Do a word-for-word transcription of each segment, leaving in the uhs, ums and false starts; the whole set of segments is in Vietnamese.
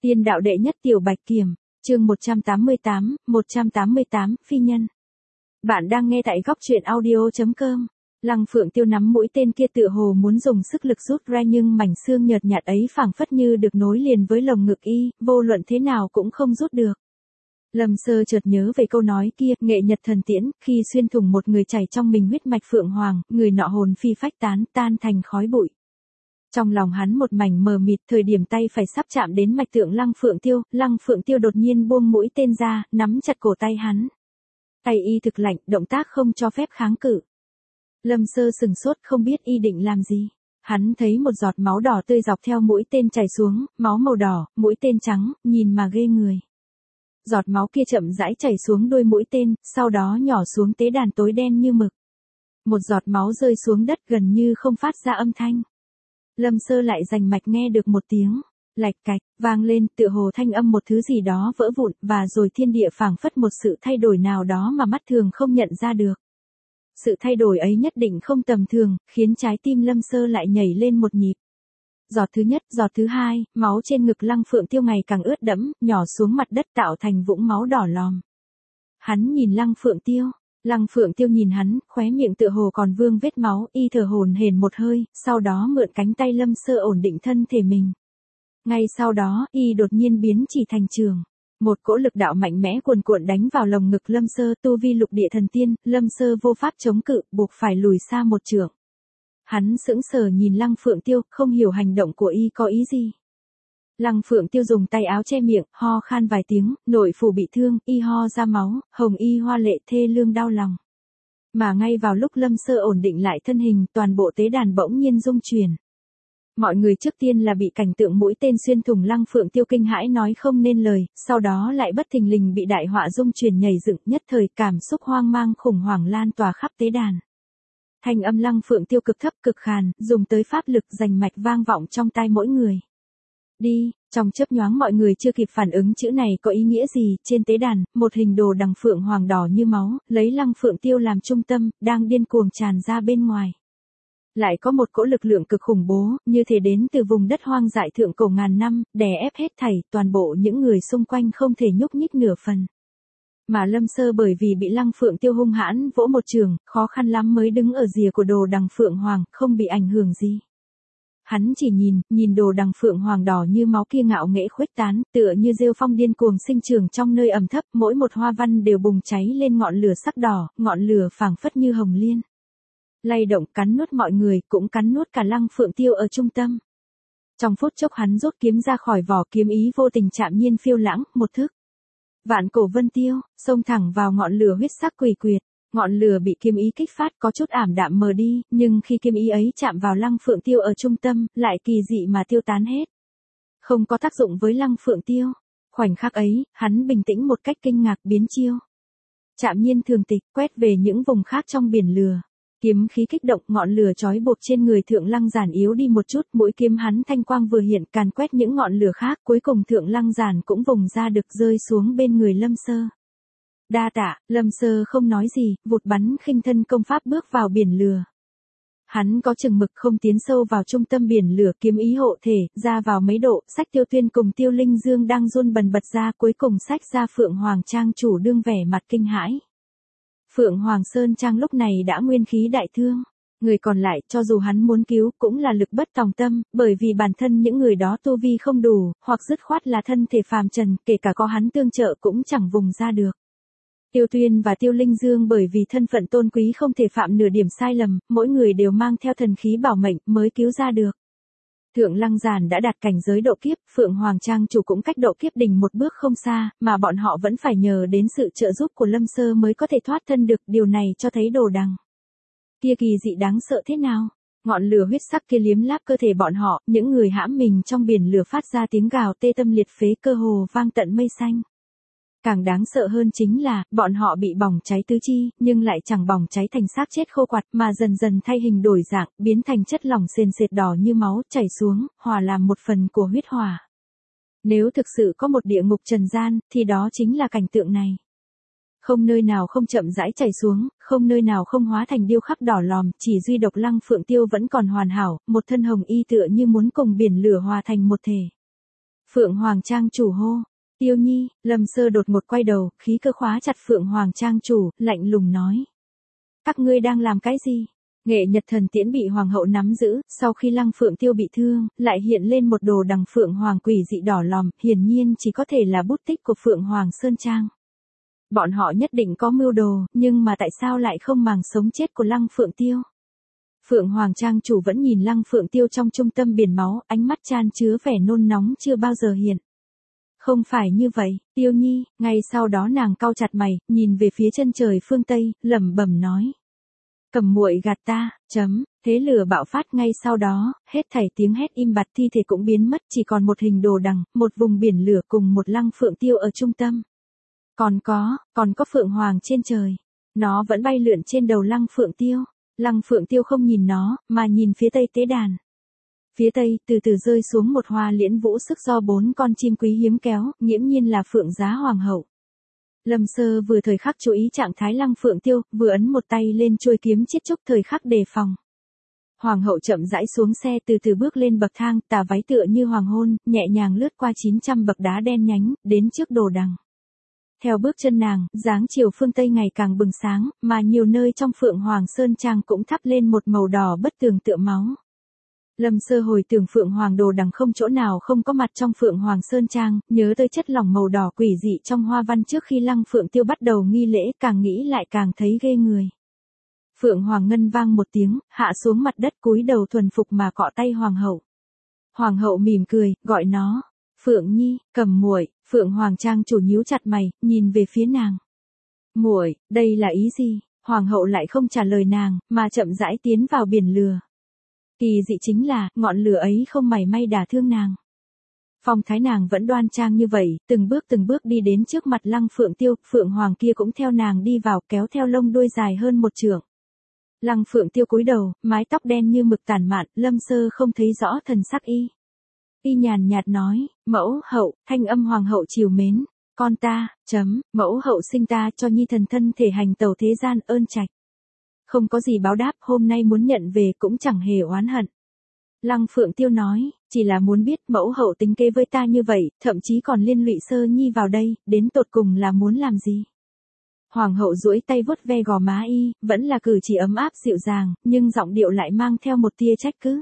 Tiên đạo đệ nhất tiểu bạch kiểm, chương một trăm tám mươi tám, một trăm tám mươi tám, phi nhân. Bạn đang nghe tại góc truyện audio.com. Lăng Phượng Tiêu nắm mũi tên kia tựa hồ muốn dùng sức lực rút ra, nhưng mảnh xương nhợt nhạt ấy phảng phất như được nối liền với lồng ngực y, vô luận thế nào cũng không rút được. Lâm Sơ chợt nhớ về câu nói kia, nghệ nhật thần tiễn, khi xuyên thủng một người chảy trong mình huyết mạch Phượng Hoàng, người nọ hồn phi phách tán, tan thành khói bụi. Trong lòng hắn một mảnh mờ mịt, thời điểm tay phải sắp chạm đến mạch tượng Lăng Phượng Tiêu, Lăng Phượng Tiêu đột nhiên buông mũi tên ra, nắm chặt cổ tay hắn. Tay y thực lạnh, động tác không cho phép kháng cự. Lâm Sơ sừng sốt, không biết y định làm gì. Hắn thấy một giọt máu đỏ tươi dọc theo mũi tên chảy xuống, máu màu đỏ, mũi tên trắng, nhìn mà ghê người. Giọt máu kia chậm rãi chảy xuống đuôi mũi tên, sau đó nhỏ xuống tế đàn tối đen như mực. Một giọt máu rơi xuống đất gần như không phát ra âm thanh. Lâm Sơ lại rành mạch nghe được một tiếng lạch cạch vang lên, tựa hồ thanh âm một thứ gì đó vỡ vụn, và rồi thiên địa phảng phất một sự thay đổi nào đó mà mắt thường không nhận ra được. Sự thay đổi ấy nhất định không tầm thường, khiến trái tim Lâm Sơ lại nhảy lên một nhịp. Giọt thứ nhất, giọt thứ hai, máu trên ngực Lăng Phượng Tiêu ngày càng ướt đẫm, nhỏ xuống mặt đất tạo thành vũng máu đỏ lòm. Hắn nhìn Lăng Phượng Tiêu. Lăng Phượng Tiêu nhìn hắn, khóe miệng tựa hồ còn vương vết máu, y thở hổn hển một hơi, sau đó mượn cánh tay Lâm Sơ ổn định thân thể mình. Ngay sau đó, y đột nhiên biến chỉ thành trường. Một cỗ lực đạo mạnh mẽ cuồn cuộn đánh vào lồng ngực Lâm Sơ, tu vi lục địa thần tiên, Lâm Sơ vô pháp chống cự, buộc phải lùi xa một trượng. Hắn sững sờ nhìn Lăng Phượng Tiêu, không hiểu hành động của y có ý gì. Lăng Phượng Tiêu dùng tay áo che miệng, ho khan vài tiếng, nội phủ bị thương, y ho ra máu, hồng y hoa lệ thê lương đau lòng. Mà ngay vào lúc Lâm Sơ ổn định lại thân hình, toàn bộ tế đàn bỗng nhiên rung chuyển. Mọi người trước tiên là bị cảnh tượng mũi tên xuyên thủng Lăng Phượng Tiêu kinh hãi nói không nên lời, sau đó lại bất thình lình bị đại họa rung chuyển nhảy dựng, nhất thời cảm xúc hoang mang khủng hoảng lan tỏa khắp tế đàn. Thanh âm Lăng Phượng Tiêu cực thấp cực khàn, dùng tới pháp lực rành mạch vang vọng trong tai mỗi người. Đi, trong chớp nhoáng mọi người chưa kịp phản ứng chữ này có ý nghĩa gì, trên tế đàn, một hình đồ đằng phượng hoàng đỏ như máu, lấy Lăng Phượng Tiêu làm trung tâm, đang điên cuồng tràn ra bên ngoài. Lại có một cỗ lực lượng cực khủng bố, như thể đến từ vùng đất hoang dại thượng cổ ngàn năm, đè ép hết thảy, toàn bộ những người xung quanh không thể nhúc nhích nửa phần. Mà Lâm Sơ bởi vì bị Lăng Phượng Tiêu hung hãn vỗ một trường, khó khăn lắm mới đứng ở rìa của đồ đằng phượng hoàng, không bị ảnh hưởng gì. Hắn chỉ nhìn, nhìn đồ đằng phượng hoàng đỏ như máu kia ngạo nghễ khuếch tán, tựa như rêu phong điên cuồng sinh trưởng trong nơi ẩm thấp, mỗi một hoa văn đều bùng cháy lên ngọn lửa sắc đỏ, ngọn lửa phảng phất như hồng liên. Lay động cắn nuốt mọi người, cũng cắn nuốt cả Lăng Phượng Tiêu ở trung tâm. Trong phút chốc hắn rút kiếm ra khỏi vỏ, kiếm ý vô tình chạm nhiên phiêu lãng, một thức. Vạn cổ vân tiêu, xông thẳng vào ngọn lửa huyết sắc quỷ quyệt. Ngọn lửa bị kiếm ý kích phát có chút ảm đạm mờ đi, nhưng khi kiếm ý ấy chạm vào Lăng Phượng Tiêu ở trung tâm, lại kỳ dị mà tiêu tán hết. Không có tác dụng với Lăng Phượng Tiêu. Khoảnh khắc ấy, hắn bình tĩnh một cách kinh ngạc biến chiêu. Chạm nhiên thường tịch, quét về những vùng khác trong biển lửa. Kiếm khí kích động, ngọn lửa chói buộc trên người Thượng Lăng Giản yếu đi một chút, mũi kiếm hắn thanh quang vừa hiện càn quét những ngọn lửa khác, cuối cùng Thượng Lăng Giản cũng vùng ra được rơi xuống bên người Lâm Sơ. Đa tạ, Lâm Sơ không nói gì, vụt bắn khinh thân công pháp bước vào biển lửa. Hắn có chừng mực không tiến sâu vào trung tâm biển lửa, kiếm ý hộ thể, ra vào mấy độ, sách Tiêu Tuyên cùng Tiêu Linh Dương đang run bần bật ra, cuối cùng sách ra Phượng Hoàng Trang chủ đương vẻ mặt kinh hãi. Phượng Hoàng Sơn Trang lúc này đã nguyên khí đại thương. Người còn lại, cho dù hắn muốn cứu, cũng là lực bất tòng tâm, bởi vì bản thân những người đó tu vi không đủ, hoặc dứt khoát là thân thể phàm trần, kể cả có hắn tương trợ cũng chẳng vùng ra được. Tiêu Tuyên và Tiêu Linh Dương bởi vì thân phận tôn quý không thể phạm nửa điểm sai lầm, mỗi người đều mang theo thần khí bảo mệnh mới cứu ra được. Thượng Lăng Giản đã đạt cảnh giới độ kiếp, Phượng Hoàng Trang chủ cũng cách độ kiếp đỉnh một bước không xa, mà bọn họ vẫn phải nhờ đến sự trợ giúp của Lâm Sơ mới có thể thoát thân được, điều này cho thấy đồ đằng kia kỳ dị đáng sợ thế nào. Ngọn lửa huyết sắc kia liếm láp cơ thể bọn họ, những người hãm mình trong biển lửa phát ra tiếng gào tê tâm liệt phế, cơ hồ vang tận mây xanh. Càng đáng sợ hơn chính là, bọn họ bị bỏng cháy tứ chi, nhưng lại chẳng bỏng cháy thành xác chết khô quặt, mà dần dần thay hình đổi dạng, biến thành chất lỏng sền sệt đỏ như máu, chảy xuống, hòa làm một phần của huyết hỏa. Nếu thực sự có một địa ngục trần gian, thì đó chính là cảnh tượng này. Không nơi nào không chậm rãi chảy xuống, không nơi nào không hóa thành điêu khắc đỏ lòm, chỉ duy độc Lăng Phượng Tiêu vẫn còn hoàn hảo, một thân hồng y tựa như muốn cùng biển lửa hòa thành một thể. Phượng Hoàng Trang chủ hô. Tiêu Nhi, Lâm Sơ đột ngột quay đầu, khí cơ khóa chặt Phượng Hoàng Trang chủ, lạnh lùng nói. Các ngươi đang làm cái gì? Nghệ Nhật Thần Tiễn bị Hoàng hậu nắm giữ, sau khi Lăng Phượng Tiêu bị thương, lại hiện lên một đồ đằng Phượng Hoàng quỷ dị đỏ lòm, hiển nhiên chỉ có thể là bút tích của Phượng Hoàng Sơn Trang. Bọn họ nhất định có mưu đồ, nhưng mà tại sao lại không màng sống chết của Lăng Phượng Tiêu? Phượng Hoàng Trang chủ vẫn nhìn Lăng Phượng Tiêu trong trung tâm biển máu, ánh mắt chan chứa vẻ nôn nóng chưa bao giờ hiện. Không phải như vậy, Tiêu Nhi, ngay sau đó nàng cau chặt mày, nhìn về phía chân trời phương Tây, lẩm bẩm nói. Cầm muội gạt ta, chấm, thế lửa bạo phát ngay sau đó, hết thảy tiếng hét im bặt thi thể cũng biến mất, chỉ còn một hình đồ đằng, một vùng biển lửa cùng một Lăng Phượng Tiêu ở trung tâm. Còn có, còn có Phượng Hoàng trên trời. Nó vẫn bay lượn trên đầu Lăng Phượng Tiêu. Lăng Phượng Tiêu không nhìn nó, mà nhìn phía tây tế đàn. Phía tây, từ từ rơi xuống một hoa liễn vũ sức do bốn con chim quý hiếm kéo, nghiễm nhiên là Phượng Giá Hoàng hậu. Lâm Sơ vừa thời khắc chú ý trạng thái Lăng Phượng Tiêu, vừa ấn một tay lên chuôi kiếm chiết trúc thời khắc đề phòng. Hoàng hậu chậm rãi xuống xe từ từ bước lên bậc thang, tà váy tựa như hoàng hôn, nhẹ nhàng lướt qua chín trăm bậc đá đen nhánh, đến trước đồ đằng. Theo bước chân nàng, dáng chiều phương Tây ngày càng bừng sáng, mà nhiều nơi trong Phượng Hoàng Sơn Trang cũng thắp lên một màu đỏ bất tường tựa máu. Lâm Sơ hồi tưởng Phượng Hoàng đồ đằng không chỗ nào không có mặt trong Phượng Hoàng Sơn Trang, nhớ tới chất lỏng màu đỏ quỷ dị trong hoa văn trước khi Lăng Phượng Tiêu bắt đầu nghi lễ, càng nghĩ lại càng thấy ghê người. Phượng Hoàng ngân vang một tiếng, hạ xuống mặt đất cúi đầu thuần phục mà cọ tay Hoàng hậu. Hoàng hậu mỉm cười, gọi nó. Phượng Nhi, cầm muội. Phượng Hoàng Trang chủ nhíu chặt mày, nhìn về phía nàng. Muội, đây là ý gì? Hoàng hậu lại không trả lời nàng, mà chậm rãi tiến vào biển lửa. Kỳ dị chính là, ngọn lửa ấy không mảy may đả thương nàng. Phong thái nàng vẫn đoan trang như vậy, từng bước từng bước đi đến trước mặt Lăng Phượng Tiêu, Phượng Hoàng kia cũng theo nàng đi vào, kéo theo lông đuôi dài hơn một trượng. Lăng Phượng Tiêu cúi đầu, mái tóc đen như mực tản mạn, Lâm Sơ không thấy rõ thần sắc y. Y nhàn nhạt nói, mẫu hậu, thanh âm Hoàng hậu trìu mến, con ta, chấm, mẫu hậu sinh ta cho nhi thần thân thể hành tẩu thế gian ơn trạch. Không có gì báo đáp, hôm nay muốn nhận về cũng chẳng hề oán hận. Lăng Phượng Tiêu nói, chỉ là muốn biết mẫu hậu tính kế với ta như vậy, thậm chí còn liên lụy Sơ Nhi vào đây, đến tột cùng là muốn làm gì? Hoàng hậu duỗi tay vuốt ve gò má y, vẫn là cử chỉ ấm áp dịu dàng, nhưng giọng điệu lại mang theo một tia trách cứ.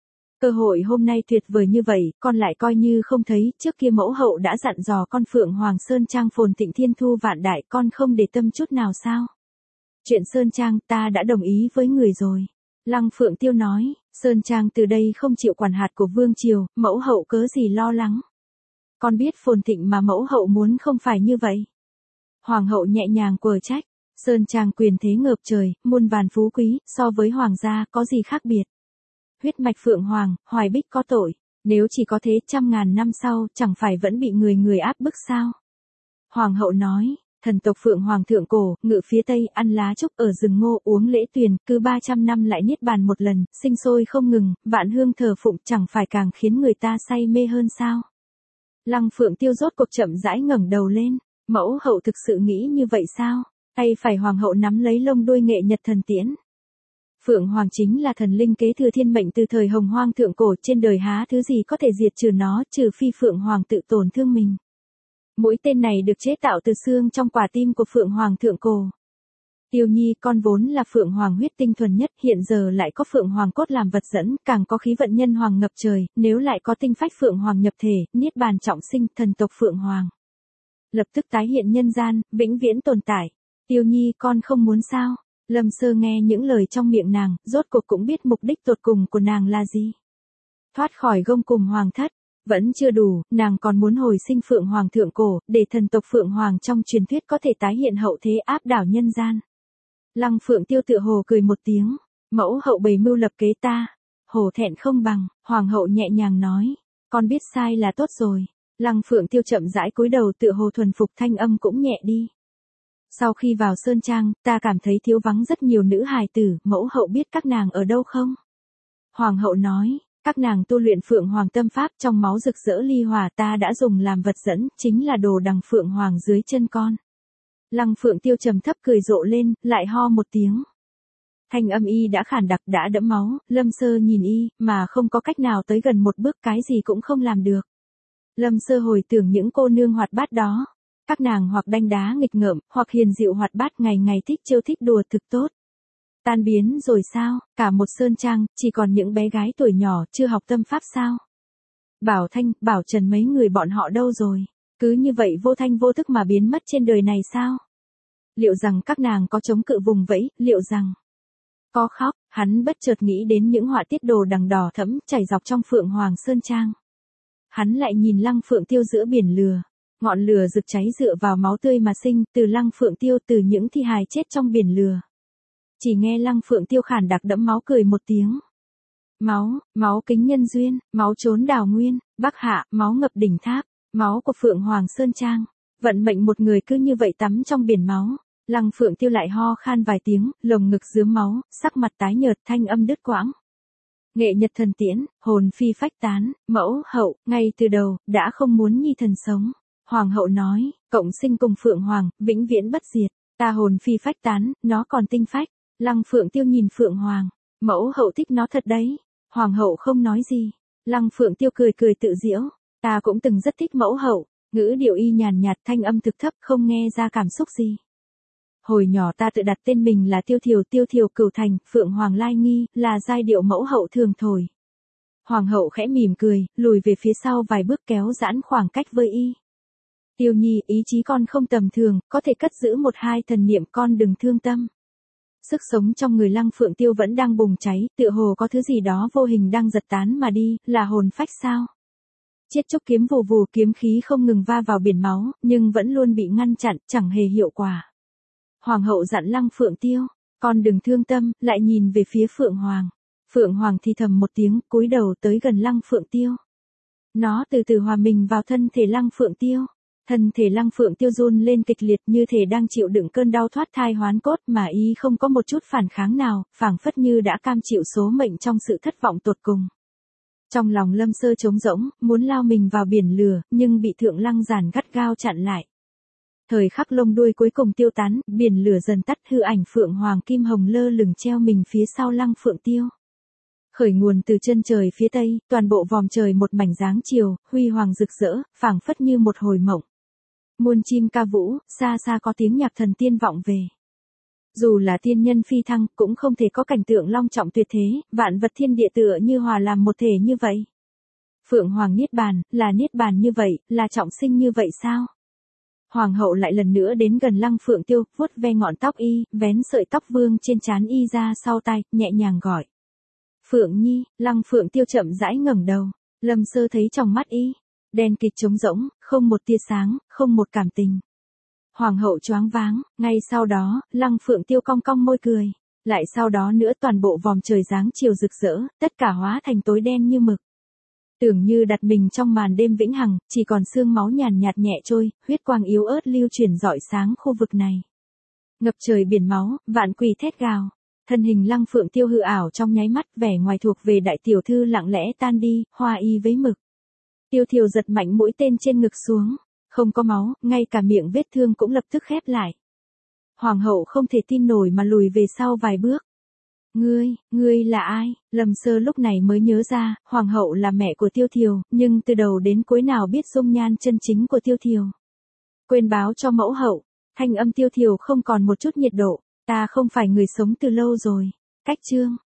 Cơ hội hôm nay tuyệt vời như vậy, con lại coi như không thấy, trước kia mẫu hậu đã dặn dò con Phượng Hoàng Sơn Trang phồn thịnh thiên thu vạn đại, con không để tâm chút nào sao? Chuyện Sơn Trang ta đã đồng ý với người rồi. Lăng Phượng Tiêu nói, Sơn Trang từ đây không chịu quản hạt của Vương Triều, mẫu hậu cớ gì lo lắng. Con biết phồn thịnh mà mẫu hậu muốn không phải như vậy. Hoàng hậu nhẹ nhàng quở trách, Sơn Trang quyền thế ngập trời, muôn vàn phú quý, so với hoàng gia có gì khác biệt. Huyết mạch Phượng Hoàng, Hoài Bích có tội, nếu chỉ có thế trăm ngàn năm sau, chẳng phải vẫn bị người người áp bức sao? Hoàng hậu nói, thần tộc Phượng Hoàng thượng cổ, ngự phía Tây, ăn lá trúc ở rừng ngô, uống lễ tuyền, cứ ba trăm năm lại niết bàn một lần, sinh sôi không ngừng, vạn hương thờ phụng chẳng phải càng khiến người ta say mê hơn sao? Lăng Phượng Tiêu rốt cuộc chậm rãi ngẩng đầu lên, mẫu hậu thực sự nghĩ như vậy sao? Hay phải Hoàng hậu nắm lấy lông đuôi Nghệ Nhật Thần Tiễn? Phượng Hoàng chính là thần linh kế thừa thiên mệnh từ thời Hồng Hoang thượng cổ, trên đời há thứ gì có thể diệt trừ nó, trừ phi Phượng Hoàng tự tổn thương mình. Mũi tên này được chế tạo từ xương trong quả tim của Phượng Hoàng thượng cổ. Tiêu Nhi, con vốn là Phượng Hoàng huyết tinh thuần nhất, hiện giờ lại có Phượng Hoàng cốt làm vật dẫn, càng có khí vận nhân hoàng ngập trời, nếu lại có tinh phách Phượng Hoàng nhập thể, niết bàn trọng sinh, thần tộc Phượng Hoàng lập tức tái hiện nhân gian, vĩnh viễn tồn tại. Tiêu Nhi, con không muốn sao? Lâm Sơ nghe những lời trong miệng nàng, rốt cuộc cũng biết mục đích tột cùng của nàng là gì. Thoát khỏi gông cùm hoàng thất, vẫn chưa đủ, nàng còn muốn hồi sinh Phượng Hoàng thượng cổ, để thần tộc Phượng Hoàng trong truyền thuyết có thể tái hiện hậu thế áp đảo nhân gian. Lăng Phượng Tiêu tựa hồ cười một tiếng, mẫu hậu bày mưu lập kế ta, hổ thẹn không bằng, Hoàng hậu nhẹ nhàng nói, con biết sai là tốt rồi. Lăng Phượng Tiêu chậm rãi cúi đầu tựa hồ thuần phục, thanh âm cũng nhẹ đi. Sau khi vào Sơn Trang, ta cảm thấy thiếu vắng rất nhiều nữ hài tử, mẫu hậu biết các nàng ở đâu không? Hoàng hậu nói, các nàng tu luyện Phượng Hoàng tâm pháp trong máu rực rỡ ly hỏa, ta đã dùng làm vật dẫn, chính là đồ đằng Phượng Hoàng dưới chân con. Lăng Phượng Tiêu trầm thấp cười rộ lên, lại ho một tiếng. Thanh âm y đã khản đặc, đã đẫm máu, Lâm Sơ nhìn y, mà không có cách nào tới gần một bước, cái gì cũng không làm được. Lâm Sơ hồi tưởng những cô nương hoạt bát đó. Các nàng hoặc đanh đá nghịch ngợm, hoặc hiền dịu hoạt bát ngày ngày thích trêu thích đùa thực tốt. Tan biến rồi sao, cả một sơn trang, chỉ còn những bé gái tuổi nhỏ chưa học tâm pháp sao? Bảo Thanh, Bảo Trần mấy người bọn họ đâu rồi? Cứ như vậy vô thanh vô thức mà biến mất trên đời này sao? Liệu rằng các nàng có chống cự vùng vẫy, liệu rằng có khóc, hắn bất chợt nghĩ đến những họa tiết đồ đằng đỏ thẫm chảy dọc trong Phượng Hoàng Sơn Trang. Hắn lại nhìn Lăng Phượng Tiêu giữa biển lửa, ngọn lửa rực cháy dựa vào máu tươi mà sinh, từ Lăng Phượng Tiêu, từ những thi hài chết trong biển lửa. Chỉ nghe Lăng Phượng Tiêu khản đặc đẫm máu cười một tiếng. Máu, máu kính nhân duyên, máu trốn đào nguyên, Bắc Hạ, máu ngập đỉnh tháp, máu của Phượng Hoàng Sơn Trang. Vận mệnh một người cứ như vậy tắm trong biển máu. Lăng Phượng Tiêu lại ho khan vài tiếng, lồng ngực rướm máu, sắc mặt tái nhợt, thanh âm đứt quãng. Nghệ nhật thần tiễn, hồn phi phách tán, mẫu hậu, ngay từ đầu, đã không muốn nhi thần sống. Hoàng hậu nói, cộng sinh cùng Phượng Hoàng, vĩnh viễn bất diệt, ta hồn phi phách tán, nó còn tinh phách. Lăng Phượng Tiêu nhìn Phượng Hoàng, mẫu hậu thích nó thật đấy. Hoàng hậu không nói gì. Lăng Phượng Tiêu cười cười tự giễu, ta cũng từng rất thích mẫu hậu. Ngữ điệu y nhàn nhạt, thanh âm thực thấp, không nghe ra cảm xúc gì. Hồi nhỏ ta tự đặt tên mình là Tiêu Thiều, Tiêu Thiều Cửu Thành, Phượng Hoàng Lai Nghi, là giai điệu mẫu hậu thường thổi. Hoàng hậu khẽ mỉm cười, lùi về phía sau vài bước kéo giãn khoảng cách với y. Tiêu Nhi, ý chí con không tầm thường, có thể cất giữ một hai thần niệm, con đừng thương tâm. Sức sống trong người Lăng Phượng Tiêu vẫn đang bùng cháy, tựa hồ có thứ gì đó vô hình đang giật tán mà đi, là hồn phách sao? Chiết trúc kiếm vù vù, kiếm khí không ngừng va vào biển máu, nhưng vẫn luôn bị ngăn chặn, chẳng hề hiệu quả. Hoàng hậu dặn Lăng Phượng Tiêu, con đừng thương tâm, lại nhìn về phía Phượng Hoàng. Phượng Hoàng thì thầm một tiếng, cúi đầu tới gần Lăng Phượng Tiêu. Nó từ từ hòa mình vào thân thể Lăng Phượng Tiêu. Thân thể Lăng Phượng Tiêu run lên kịch liệt như thể đang chịu đựng cơn đau thoát thai hoán cốt, mà y không có một chút phản kháng nào, phảng phất như đã cam chịu số mệnh trong sự thất vọng tột cùng. Trong lòng Lâm Sơ trống rỗng, muốn lao mình vào biển lửa, nhưng bị Thượng Lăng Giản gắt gao chặn lại. Thời khắc lông đuôi cuối cùng tiêu tán, biển lửa dần tắt, hư ảnh Phượng Hoàng kim hồng lơ lửng treo mình phía sau Lăng Phượng Tiêu. Khởi nguồn từ chân trời phía tây, toàn bộ vòm trời một mảnh dáng chiều, huy hoàng rực rỡ, phảng phất như một hồi mộng. Muôn chim ca vũ, xa xa có tiếng nhạc thần tiên vọng về. Dù là tiên nhân phi thăng, cũng không thể có cảnh tượng long trọng tuyệt thế, vạn vật thiên địa tựa như hòa làm một thể như vậy. Phượng Hoàng niết bàn, là niết bàn như vậy, là trọng sinh như vậy sao? Hoàng hậu lại lần nữa đến gần Lăng Phượng Tiêu, vuốt ve ngọn tóc y, vén sợi tóc vương trên trán y ra sau tai, nhẹ nhàng gọi. Phượng Nhi. Lăng Phượng Tiêu chậm rãi ngẩng đầu. Lâm Sơ thấy trong mắt y, đen kịt trống rỗng, không một tia sáng, không một cảm tình. Hoàng hậu choáng váng, ngay sau đó, Lăng Phượng Tiêu cong cong môi cười. Lại sau đó nữa toàn bộ vòm trời dáng chiều rực rỡ, tất cả hóa thành tối đen như mực. Tưởng như đặt mình trong màn đêm vĩnh hằng, chỉ còn sương máu nhàn nhạt nhẹ trôi, huyết quang yếu ớt lưu chuyển rọi sáng khu vực này. Ngập trời biển máu, vạn quỷ thét gào. Thân hình Lăng Phượng Tiêu hư ảo trong nháy mắt, vẻ ngoài thuộc về đại tiểu thư lặng lẽ tan đi, hoa y với mực. Tiêu Thiều giật mạnh mũi tên trên ngực xuống, không có máu, ngay cả miệng vết thương cũng lập tức khép lại. Hoàng hậu không thể tin nổi mà lùi về sau vài bước. Ngươi, ngươi là ai? Lâm Sơ lúc này mới nhớ ra, Hoàng hậu là mẹ của Tiêu Thiều, nhưng từ đầu đến cuối nào biết dung nhan chân chính của Tiêu Thiều. Quên báo cho mẫu hậu, thanh âm Tiêu Thiều không còn một chút nhiệt độ, ta không phải người sống từ lâu rồi. Cách chương.